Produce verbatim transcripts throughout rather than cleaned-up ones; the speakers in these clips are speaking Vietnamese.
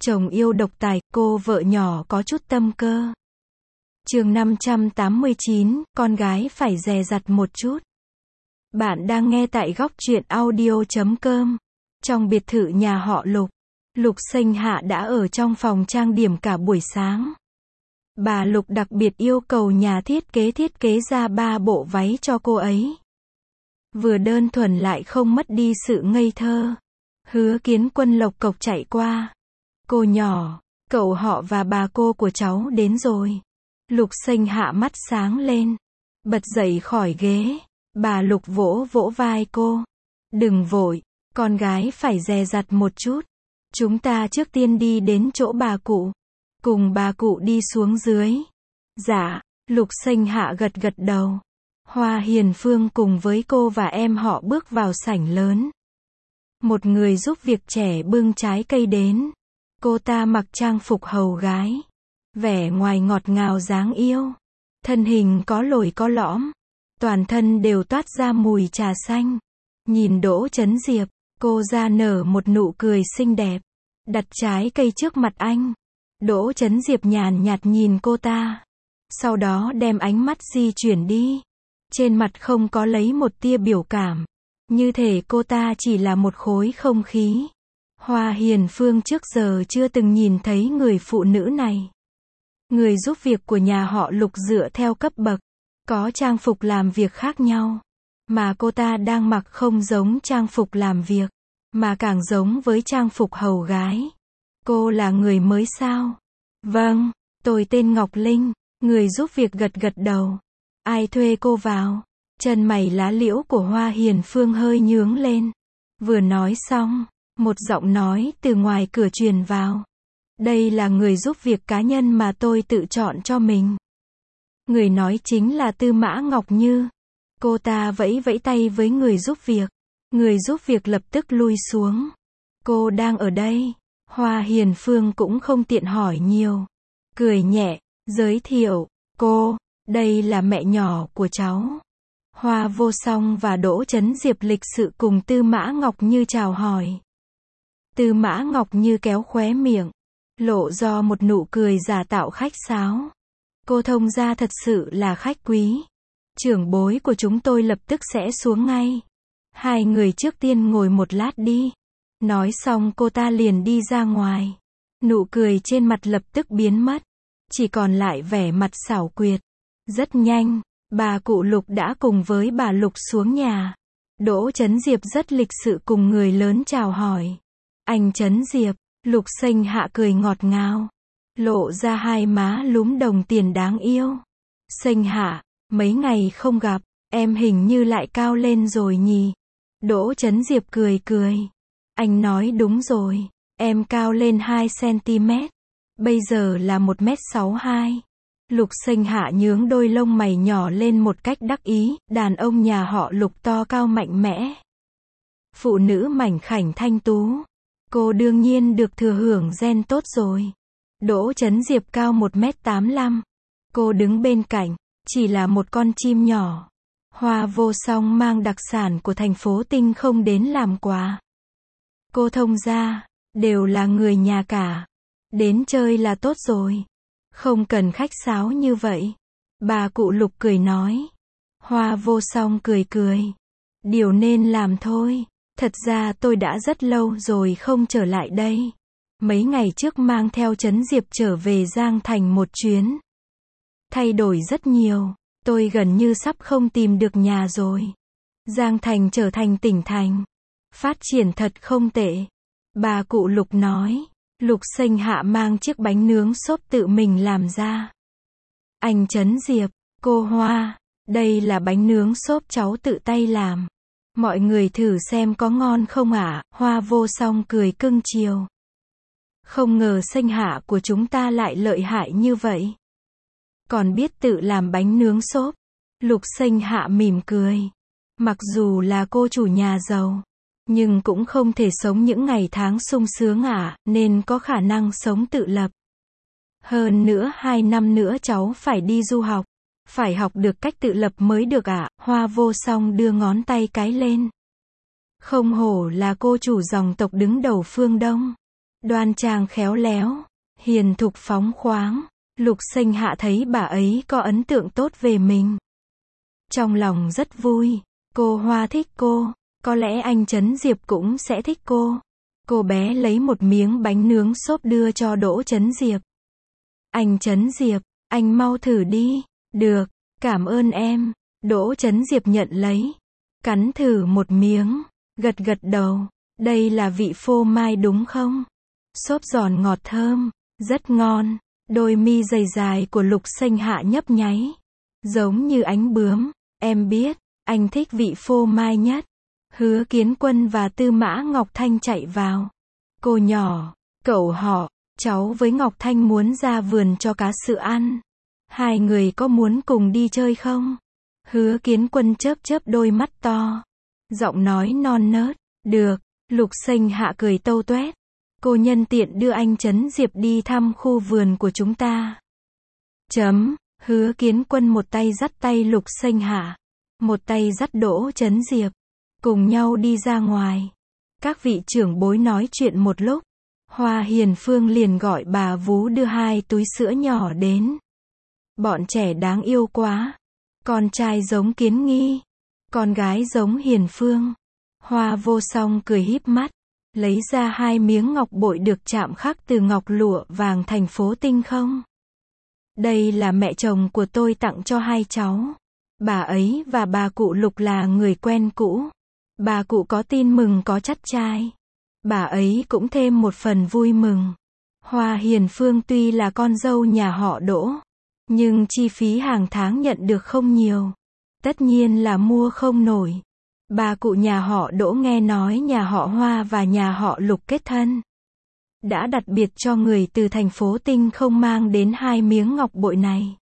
Chồng yêu độc tài, cô vợ nhỏ có chút tâm cơ. Chương năm trăm tám mươi chín, con gái phải dè dặt một chút. Bạn đang nghe tại góc truyện audio chấm com. Trong biệt thự nhà họ Lục, Lục Sinh Hạ đã ở trong phòng trang điểm cả buổi sáng. Bà Lục đặc biệt yêu cầu nhà thiết kế thiết kế ra ba bộ váy cho cô ấy. Vừa đơn thuần lại không mất đi sự ngây thơ. Hứa Kiến Quân lộc cộc chạy qua. Cô nhỏ, cậu họ và bà cô của cháu đến rồi. Lục Sinh Hạ mắt sáng lên, bật dậy khỏi ghế. Bà Lục vỗ vỗ vai cô. Đừng vội, con gái phải dè dặt một chút. Chúng ta trước tiên đi đến chỗ bà cụ. Cùng bà cụ đi xuống dưới. Dạ, Lục Sinh Hạ gật gật đầu. Hoa Hiền Phương cùng với cô và em họ bước vào sảnh lớn. Một người giúp việc trẻ bưng trái cây đến. Cô ta mặc trang phục hầu gái. Vẻ ngoài ngọt ngào dáng yêu. Thân hình có lồi có lõm. Toàn thân đều toát ra mùi trà xanh. Nhìn Đỗ Chấn Diệp, cô ra nở một nụ cười xinh đẹp. Đặt trái cây trước mặt anh. Đỗ Chấn Diệp nhàn nhạt nhìn cô ta. Sau đó đem ánh mắt di chuyển đi. Trên mặt không có lấy một tia biểu cảm. Như thể cô ta chỉ là một khối không khí. Hoa Hiền Phương trước giờ chưa từng nhìn thấy người phụ nữ này. Người giúp việc của nhà họ Lục dựa theo cấp bậc. Có trang phục làm việc khác nhau. Mà cô ta đang mặc không giống trang phục làm việc. Mà càng giống với trang phục hầu gái. Cô là người mới sao? Vâng, tôi tên Ngọc Linh. Người giúp việc gật gật đầu. Ai thuê cô vào? Chân mày lá liễu của Hoa Hiền Phương hơi nhướng lên. Vừa nói xong, một giọng nói từ ngoài cửa truyền vào. Đây là người giúp việc cá nhân mà tôi tự chọn cho mình. Người nói chính là Tư Mã Ngọc Như. Cô ta vẫy vẫy tay với người giúp việc. Người giúp việc lập tức lui xuống. Cô đang ở đây. Hoa Hiền Phương cũng không tiện hỏi nhiều. Cười nhẹ, giới thiệu. Cô, đây là mẹ nhỏ của cháu. Hoa Vô Song và Đỗ Chấn Diệp lịch sự cùng Tư Mã Ngọc Như chào hỏi. Tư Mã Ngọc Như kéo khóe miệng. Lộ do một nụ cười giả tạo khách sáo. Cô thông gia thật sự là khách quý. Trưởng bối của chúng tôi lập tức sẽ xuống ngay. Hai người trước tiên ngồi một lát đi. Nói xong cô ta liền đi ra ngoài. Nụ cười trên mặt lập tức biến mất. Chỉ còn lại vẻ mặt xảo quyệt. Rất nhanh, bà cụ Lục đã cùng với bà Lục xuống nhà. Đỗ Chấn Diệp rất lịch sự cùng người lớn chào hỏi. Anh Chấn Diệp, Lục Sinh Hạ cười ngọt ngào. Lộ ra hai má lúm đồng tiền đáng yêu. Sinh Hạ, mấy ngày không gặp, em hình như lại cao lên rồi nhỉ? Đỗ Chấn Diệp cười cười. Anh nói đúng rồi, em cao lên hai xăng-ti-mét. Bây giờ là một mét sáu mươi hai. Lục Sinh Hạ nhướng đôi lông mày nhỏ lên một cách đắc ý. Đàn ông nhà họ Lục to cao mạnh mẽ. Phụ nữ mảnh khảnh thanh tú. Cô đương nhiên được thừa hưởng gen tốt rồi. Đỗ Chấn Diệp cao một mét tám mươi lăm. Cô đứng bên cạnh, chỉ là một con chim nhỏ. Hoa Vô Song mang đặc sản của thành phố Tinh Không đến làm quà. Cô thông gia, đều là người nhà cả. Đến chơi là tốt rồi. Không cần khách sáo như vậy. Bà cụ Lục cười nói. Hoa Vô Song cười cười. Điều nên làm thôi. Thật ra tôi đã rất lâu rồi không trở lại đây. Mấy ngày trước mang theo Chấn Diệp trở về Giang Thành một chuyến. Thay đổi rất nhiều. Tôi gần như sắp không tìm được nhà rồi. Giang Thành trở thành tỉnh thành. Phát triển thật không tệ. Bà cụ Lục nói. Lục Sinh Hạ mang chiếc bánh nướng xốp tự mình làm ra. Anh Chấn Diệp, cô Hoa, đây là bánh nướng xốp cháu tự tay làm. Mọi người thử xem có ngon không ạ? Hoa Vô Song cười cưng chiều. Không ngờ Sinh Hạ của chúng ta lại lợi hại như vậy. Còn biết tự làm bánh nướng xốp. Lục Sinh Hạ mỉm cười. Mặc dù là cô chủ nhà giàu, nhưng cũng không thể sống những ngày tháng sung sướng ạ, nên có khả năng sống tự lập. Hơn nữa hai năm nữa cháu phải đi du học. Phải học được cách tự lập mới được ạ. Hoa Vô Song đưa ngón tay cái lên. Không hổ là cô chủ dòng tộc đứng đầu phương Đông. đoan trang khéo léo, hiền thục phóng khoáng. Lục Sinh Hạ thấy bà ấy có ấn tượng tốt về mình. Trong lòng rất vui, cô Hoa thích cô, có lẽ anh Trấn Diệp cũng sẽ thích cô. Cô bé lấy một miếng bánh nướng xốp đưa cho Đỗ Trấn Diệp. Anh Trấn Diệp, anh mau thử đi. Được, cảm ơn em. Đỗ Trấn Diệp nhận lấy, cắn thử một miếng, gật gật đầu. Đây là vị phô mai đúng không? Xốp giòn ngọt thơm, rất ngon. Đôi mi dày dài của Lục Sinh Hạ nhấp nháy, giống như ánh bướm. Em biết, anh thích vị phô mai nhất. Hứa Kiến Quân và Tư Mã Ngọc Thanh chạy vào. Cô nhỏ, cậu họ, cháu với Ngọc Thanh muốn ra vườn cho cá sự ăn. Hai người có muốn cùng đi chơi không? Hứa Kiến Quân chớp chớp đôi mắt to, giọng nói non nớt. Được. Lục Sinh Hạ cười tâu toét. Cô nhân tiện đưa anh Trấn Diệp đi thăm khu vườn của chúng ta. Chấm. Hứa Kiến Quân một tay dắt tay Lục Sinh Hạ, một tay dắt Đỗ Trấn Diệp, cùng nhau đi ra ngoài. Các vị trưởng bối nói chuyện một lúc, Hoa Hiền Phương liền gọi bà vú đưa hai túi sữa nhỏ đến. Bọn trẻ đáng yêu quá. Con trai giống Kiến Nghi, con gái giống Hiền Phương. Hoa Vô Song cười híp mắt, lấy ra hai miếng ngọc bội được chạm khắc từ ngọc lụa vàng thành phố Tinh Không. Đây là mẹ chồng của tôi tặng cho hai cháu. Bà ấy và bà cụ Lục là người quen cũ. Bà cụ có tin mừng có chắt trai. Bà ấy cũng thêm một phần vui mừng. Hoa Hiền Phương tuy là con dâu nhà họ Đỗ, nhưng chi phí hàng tháng nhận được không nhiều. Tất nhiên là mua không nổi. Bà cụ nhà họ Đỗ nghe nói nhà họ Hoa và nhà họ Lục kết thân, đã đặc biệt cho người từ thành phố Tinh Không mang đến hai miếng ngọc bội này.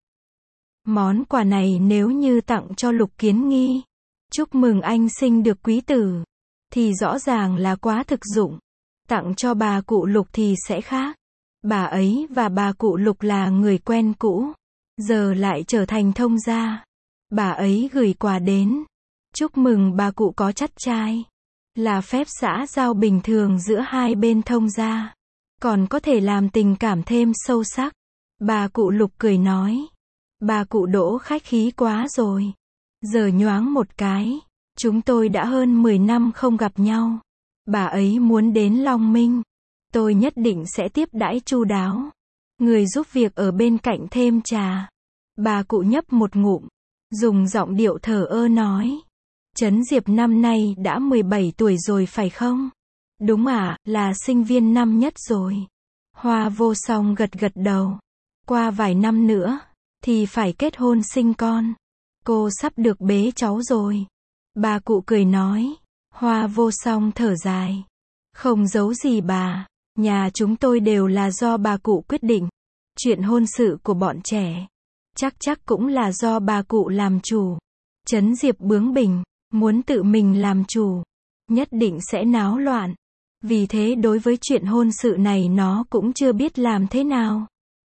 Món quà này nếu như tặng cho Lục Kiến Nghi, chúc mừng anh sinh được quý tử, thì rõ ràng là quá thực dụng. Tặng cho bà cụ Lục thì sẽ khác. Bà ấy và bà cụ Lục là người quen cũ, giờ lại trở thành thông gia. Bà ấy gửi quà đến, chúc mừng bà cụ có chắt trai, là phép xã giao bình thường giữa hai bên thông gia, còn có thể làm tình cảm thêm sâu sắc. Bà cụ Lục cười nói, bà cụ Đỗ khách khí quá rồi. Giờ nhoáng một cái, chúng tôi đã hơn mười năm không gặp nhau. Bà ấy muốn đến Long Minh, tôi nhất định sẽ tiếp đãi chu đáo. Người giúp việc ở bên cạnh thêm trà. Bà cụ nhấp một ngụm, dùng giọng điệu thờ ơ nói, Trấn Diệp năm nay đã mười bảy tuổi rồi phải không? Đúng ạ, à, là sinh viên năm nhất rồi. Hoa Vô Song gật gật đầu. Qua vài năm nữa, thì phải kết hôn sinh con. Cô sắp được bế cháu rồi. Bà cụ cười nói. Hoa Vô Song thở dài. Không giấu gì bà, nhà chúng tôi đều là do bà cụ quyết định. Chuyện hôn sự của bọn trẻ, chắc chắc cũng là do bà cụ làm chủ. Trấn Diệp bướng bỉnh, muốn tự mình làm chủ, nhất định sẽ náo loạn. Vì thế đối với chuyện hôn sự này nó cũng chưa biết làm thế nào.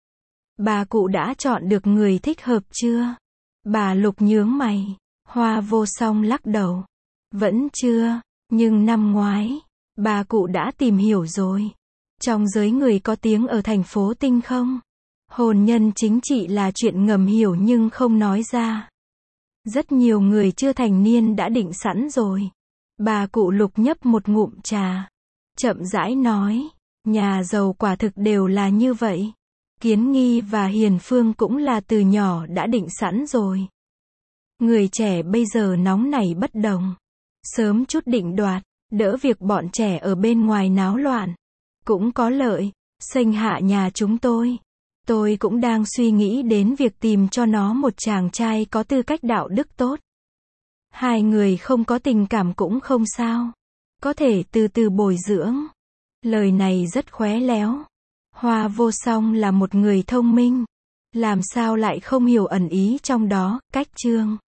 Bà cụ đã chọn được người thích hợp chưa? Bà Lục nhướng mày. Hoa Vô Song lắc đầu. Vẫn chưa, nhưng năm ngoái, bà cụ đã tìm hiểu rồi. Trong giới người có tiếng ở thành phố Tinh Không, hôn nhân chính trị là chuyện ngầm hiểu nhưng không nói ra. Rất nhiều người chưa thành niên đã định sẵn rồi. Bà cụ Lục nhấp một ngụm trà, chậm rãi nói, nhà giàu quả thực đều là như vậy. Kiến Nghi và Hiền Phương cũng là từ nhỏ đã định sẵn rồi. Người trẻ bây giờ nóng nảy bất đồng. Sớm chút định đoạt, đỡ việc bọn trẻ ở bên ngoài náo loạn. Cũng có lợi. Sinh Hạ nhà chúng tôi, tôi cũng đang suy nghĩ đến việc tìm cho nó một chàng trai có tư cách đạo đức tốt. Hai người không có tình cảm cũng không sao, có thể từ từ bồi dưỡng. Lời này rất khéo léo. Hoa Vô Song là một người thông minh, làm sao lại không hiểu ẩn ý trong đó. Cách chương